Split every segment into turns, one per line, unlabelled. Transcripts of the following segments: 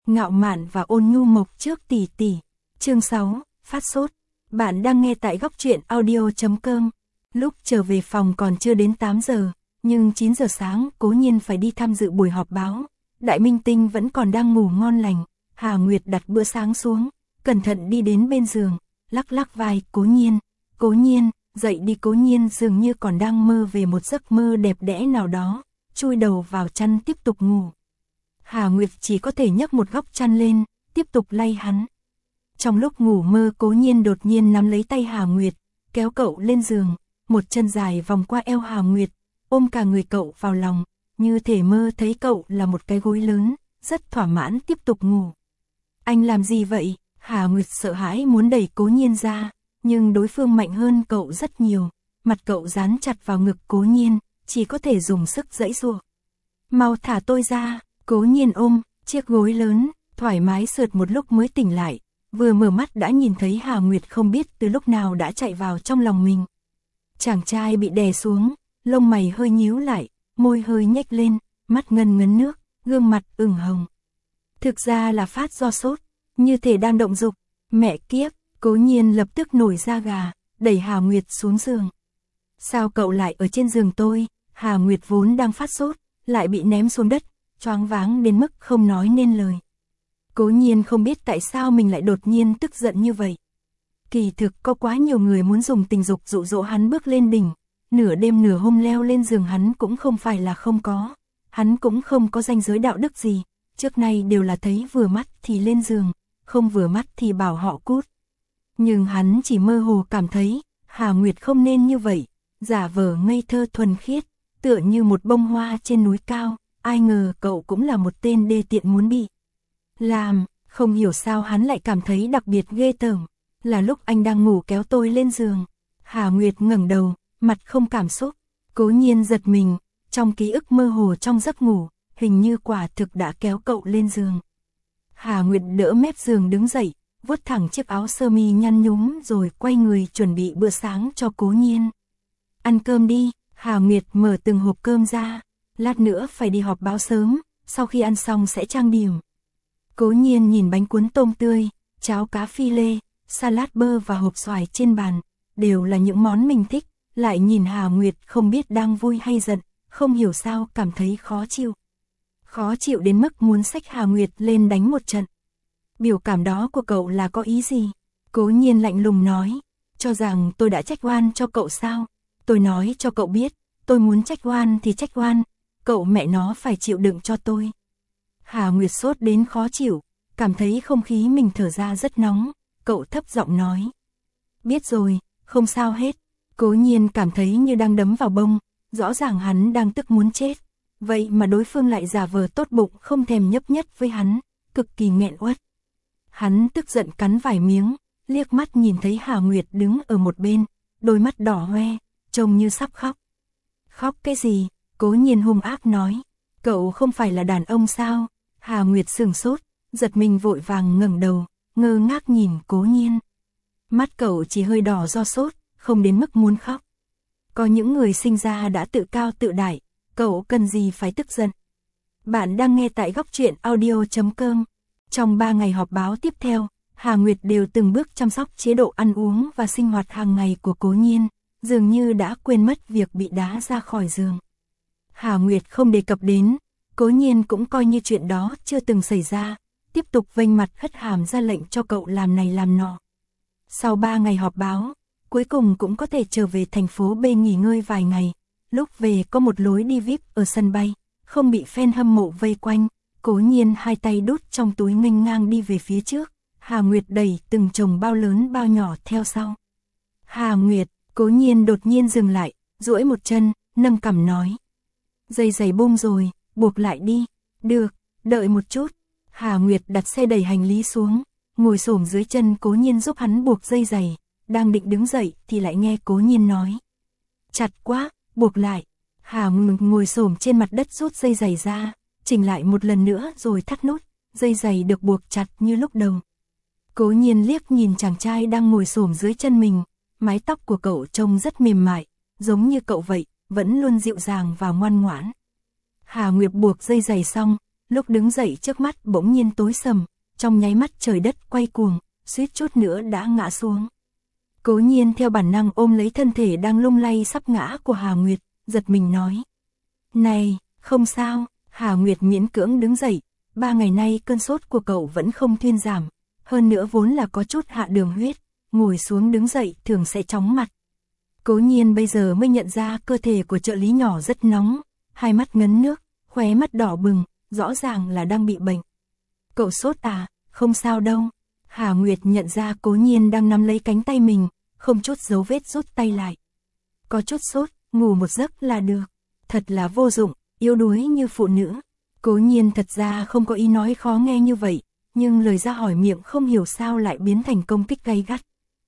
ngạo mạn và ôn nhu mộc trước tỷ tỷ. Chương 6, phát sốt. Bạn đang nghe tại góc truyện audio.com. Lúc trở về phòng còn chưa đến 8 giờ, nhưng 9 giờ sáng Cố Nhiên phải đi tham dự buổi họp báo. Đại minh tinh vẫn còn đang ngủ ngon lành. Hà Nguyệt đặt bữa sáng xuống, cẩn thận đi đến bên giường, lắc lắc vai Cố Nhiên, dậy đi. Cố Nhiên dường như còn đang mơ về một giấc mơ đẹp đẽ nào đó, chui đầu vào chăn tiếp tục ngủ. Hà Nguyệt chỉ có thể nhấc một góc chăn lên, tiếp tục lay hắn. Trong lúc ngủ mơ Cố Nhiên đột nhiên nắm lấy tay Hà Nguyệt, kéo cậu lên giường, một chân dài vòng qua eo Hà Nguyệt, ôm cả người cậu vào lòng, như thể mơ thấy cậu là một cái gối lớn, rất thỏa mãn tiếp tục ngủ. Anh làm gì vậy? Hà Nguyệt sợ hãi muốn đẩy Cố Nhiên ra, nhưng đối phương mạnh hơn cậu rất nhiều, mặt cậu dán chặt vào ngực Cố Nhiên, chỉ có thể dùng sức giãy giụa. Mau thả tôi ra. Cố Nhiên ôm chiếc gối lớn, thoải mái sượt một lúc mới tỉnh lại, vừa mở mắt đã nhìn thấy Hà Nguyệt không biết từ lúc nào đã chạy vào trong lòng mình. Chàng trai bị đè xuống, lông mày hơi nhíu lại, môi hơi nhếch lên, mắt ngấn ngấn nước, gương mặt ửng hồng. Thực ra là phát do sốt, như thể đang động dục. Mẹ kiếp, Cố Nhiên lập tức nổi da gà, đẩy Hà Nguyệt xuống giường. Sao cậu lại ở trên giường tôi? Hà Nguyệt vốn đang phát sốt, lại bị ném xuống đất, choáng váng đến mức không nói nên lời. Cố Nhiên không biết tại sao mình lại đột nhiên tức giận như vậy. Kỳ thực có quá nhiều người muốn dùng tình dục dụ dỗ hắn bước lên đỉnh, nửa đêm nửa hôm leo lên giường hắn cũng không phải là không có. Hắn cũng không có ranh giới đạo đức gì, trước nay đều là thấy vừa mắt thì lên giường, không vừa mắt thì bảo họ cút. Nhưng hắn chỉ mơ hồ cảm thấy, Hà Nguyệt không nên như vậy, giả vờ ngây thơ thuần khiết, tựa như một bông hoa trên núi cao. Ai ngờ cậu cũng là một tên đê tiện muốn bị làm, không hiểu sao hắn lại cảm thấy đặc biệt ghê tởm. Là lúc anh đang ngủ kéo tôi lên giường. Hà Nguyệt ngẩng đầu, mặt không cảm xúc. Cố Nhiên giật mình, trong ký ức mơ hồ trong giấc ngủ, hình như quả thực đã kéo cậu lên giường. Hà Nguyệt đỡ mép giường đứng dậy, vuốt thẳng chiếc áo sơ mi nhăn nhúm rồi quay người chuẩn bị bữa sáng cho Cố Nhiên. Ăn cơm đi. Hà Nguyệt mở từng hộp cơm ra. Lát nữa phải đi họp báo sớm, sau khi ăn xong sẽ trang điểm. Cố Nhiên nhìn bánh cuốn tôm tươi, cháo cá phi lê, salad bơ và hộp xoài trên bàn, đều là những món mình thích, lại nhìn Hà Nguyệt không biết đang vui hay giận, không hiểu sao cảm thấy khó chịu. Khó chịu đến mức muốn xách Hà Nguyệt lên đánh một trận. Biểu cảm đó của cậu là có ý gì? Cố Nhiên lạnh lùng nói, cho rằng tôi đã trách oan cho cậu sao? Tôi nói cho cậu biết, tôi muốn trách oan thì trách oan. Cậu mẹ nó phải chịu đựng cho tôi. Hà Nguyệt sốt đến khó chịu, cảm thấy không khí mình thở ra rất nóng, cậu thấp giọng nói. Biết rồi, không sao hết. Cố Nhiên cảm thấy như đang đấm vào bông, rõ ràng hắn đang tức muốn chết. Vậy mà đối phương lại giả vờ tốt bụng không thèm nhấp nhắt với hắn, cực kỳ nghẹn uất. Hắn tức giận cắn vài miếng, liếc mắt nhìn thấy Hà Nguyệt đứng ở một bên, đôi mắt đỏ hoe, trông như sắp khóc. Khóc cái gì? Cố Nhiên hung ác nói, cậu không phải là đàn ông sao? Hà Nguyệt sửng sốt, giật mình vội vàng ngẩng đầu, ngơ ngác nhìn Cố Nhiên. Mắt cậu chỉ hơi đỏ do sốt, không đến mức muốn khóc. Có những người sinh ra đã tự cao tự đại, cậu cần gì phải tức giận. Bạn đang nghe tại góc truyện audio.com. Trong 3 ngày họp báo tiếp theo, Hà Nguyệt đều từng bước chăm sóc chế độ ăn uống và sinh hoạt hàng ngày của Cố Nhiên, dường như đã quên mất việc bị đá ra khỏi giường. Hà Nguyệt không đề cập đến, Cố Nhiên cũng coi như chuyện đó chưa từng xảy ra, tiếp tục vênh mặt hất hàm ra lệnh cho cậu làm này làm nọ. Sau 3 ngày họp báo, cuối cùng cũng có thể trở về thành phố B nghỉ ngơi vài ngày. Lúc về có một lối đi VIP ở sân bay, không bị fan hâm mộ vây quanh. Cố Nhiên hai tay đút trong túi nghênh ngang đi về phía trước. Hà Nguyệt đẩy từng chồng bao lớn bao nhỏ theo sau. Hà Nguyệt, Cố Nhiên đột nhiên dừng lại, duỗi một chân, nâng cằm nói. Dây giày bung rồi, buộc lại đi. Được, đợi một chút. Hà Nguyệt đặt xe đẩy hành lý xuống, ngồi xổm dưới chân Cố Nhiên giúp hắn buộc dây giày. Đang định đứng dậy thì lại nghe Cố Nhiên nói. Chặt quá, buộc lại. Hà Nguyệt ngồi xổm trên mặt đất rút dây giày ra, chỉnh lại một lần nữa rồi thắt nút. Dây giày được buộc chặt như lúc đầu. Cố Nhiên liếc nhìn chàng trai đang ngồi xổm dưới chân mình, mái tóc của cậu trông rất mềm mại, giống như cậu vậy, vẫn luôn dịu dàng và ngoan ngoãn. Hà Nguyệt buộc dây giày xong, Lúc đứng dậy trước mắt bỗng nhiên tối sầm, trong nháy mắt trời đất quay cuồng, suýt chút nữa đã ngã xuống. Cố Nhiên theo bản năng ôm lấy thân thể đang lung lay sắp ngã của Hà Nguyệt, giật mình nói. Này, không sao. Hà Nguyệt miễn cưỡng đứng dậy, 3 ngày nay cơn sốt của cậu vẫn không thuyên giảm, hơn nữa vốn là có chút hạ đường huyết, ngồi xuống đứng dậy thường sẽ chóng mặt. Cố Nhiên bây giờ mới nhận ra cơ thể của trợ lý nhỏ rất nóng, hai mắt ngấn nước, khóe mắt đỏ bừng, rõ ràng là đang bị bệnh. Cậu sốt à? Không sao đâu. Hà Nguyệt nhận ra Cố Nhiên đang nắm lấy cánh tay mình, không chút dấu vết rút tay lại. Có chút sốt, ngủ một giấc là được. Thật là vô dụng, yếu đuối như phụ nữ. Cố Nhiên thật ra không có ý nói khó nghe như vậy, nhưng lời ra hỏi miệng không hiểu sao lại biến thành công kích gay gắt.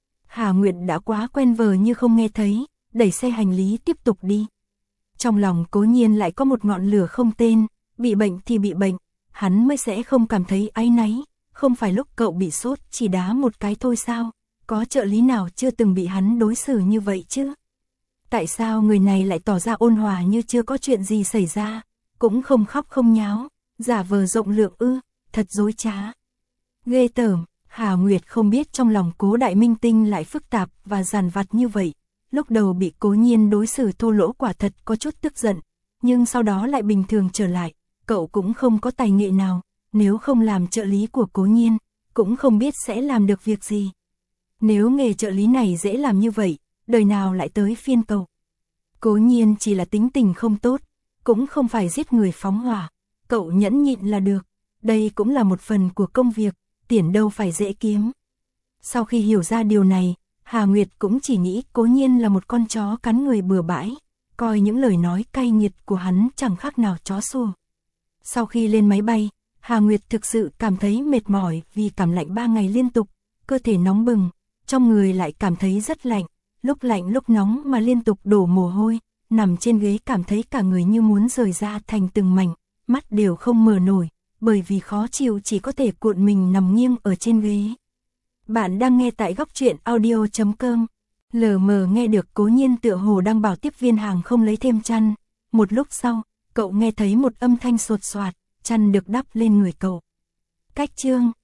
Hà Nguyệt đã quá quen vờ như không nghe thấy, đẩy xe hành lý tiếp tục đi. Trong lòng Cố Nhiên lại có một ngọn lửa không tên, bị bệnh thì bị bệnh, hắn mới sẽ không cảm thấy áy náy, không phải lúc cậu bị sốt chỉ đá một cái thôi sao, có trợ lý nào chưa từng bị hắn đối xử như vậy chứ? Tại sao người này lại tỏ ra ôn hòa như chưa có chuyện gì xảy ra, cũng không khóc không nháo, giả vờ rộng lượng ư, thật dối trá. Ghê tởm, Hà Nguyệt không biết trong lòng Cố đại minh tinh lại phức tạp và dằn vặt như vậy, lúc đầu bị Cố Nhiên đối xử thô lỗ quả thật có chút tức giận, nhưng sau đó lại bình thường trở lại, cậu cũng không có tài nghệ nào, nếu không làm trợ lý của Cố Nhiên, cũng không biết sẽ làm được việc gì. Nếu nghề trợ lý này dễ làm như vậy, đời nào lại tới phiên cậu. Cố Nhiên chỉ là tính tình không tốt, cũng không phải giết người phóng hỏa, cậu nhẫn nhịn là được, đây cũng là một phần của công việc, tiền đâu phải dễ kiếm. Sau khi hiểu ra điều này, Hà Nguyệt cũng chỉ nghĩ Cố Nhiên là một con chó cắn người bừa bãi, coi những lời nói cay nghiệt của hắn chẳng khác nào chó sủa. Sau khi lên máy bay, Hà Nguyệt thực sự cảm thấy mệt mỏi vì cảm lạnh 3 ngày liên tục, cơ thể nóng bừng, trong người lại cảm thấy rất lạnh, lúc nóng mà liên tục đổ mồ hôi, nằm trên ghế cảm thấy cả người như muốn rời ra thành từng mảnh, mắt đều không mở nổi, bởi vì khó chịu chỉ có thể cuộn mình nằm nghiêng ở trên ghế. Bạn đang nghe tại Góc Truyện Audio.com. Lờ mờ nghe được Cố Nhiên tựa hồ đang bảo tiếp viên hàng không lấy thêm chăn. Một lúc sau, cậu nghe thấy một âm thanh sột soạt, chăn được đắp lên người cậu. Cách chương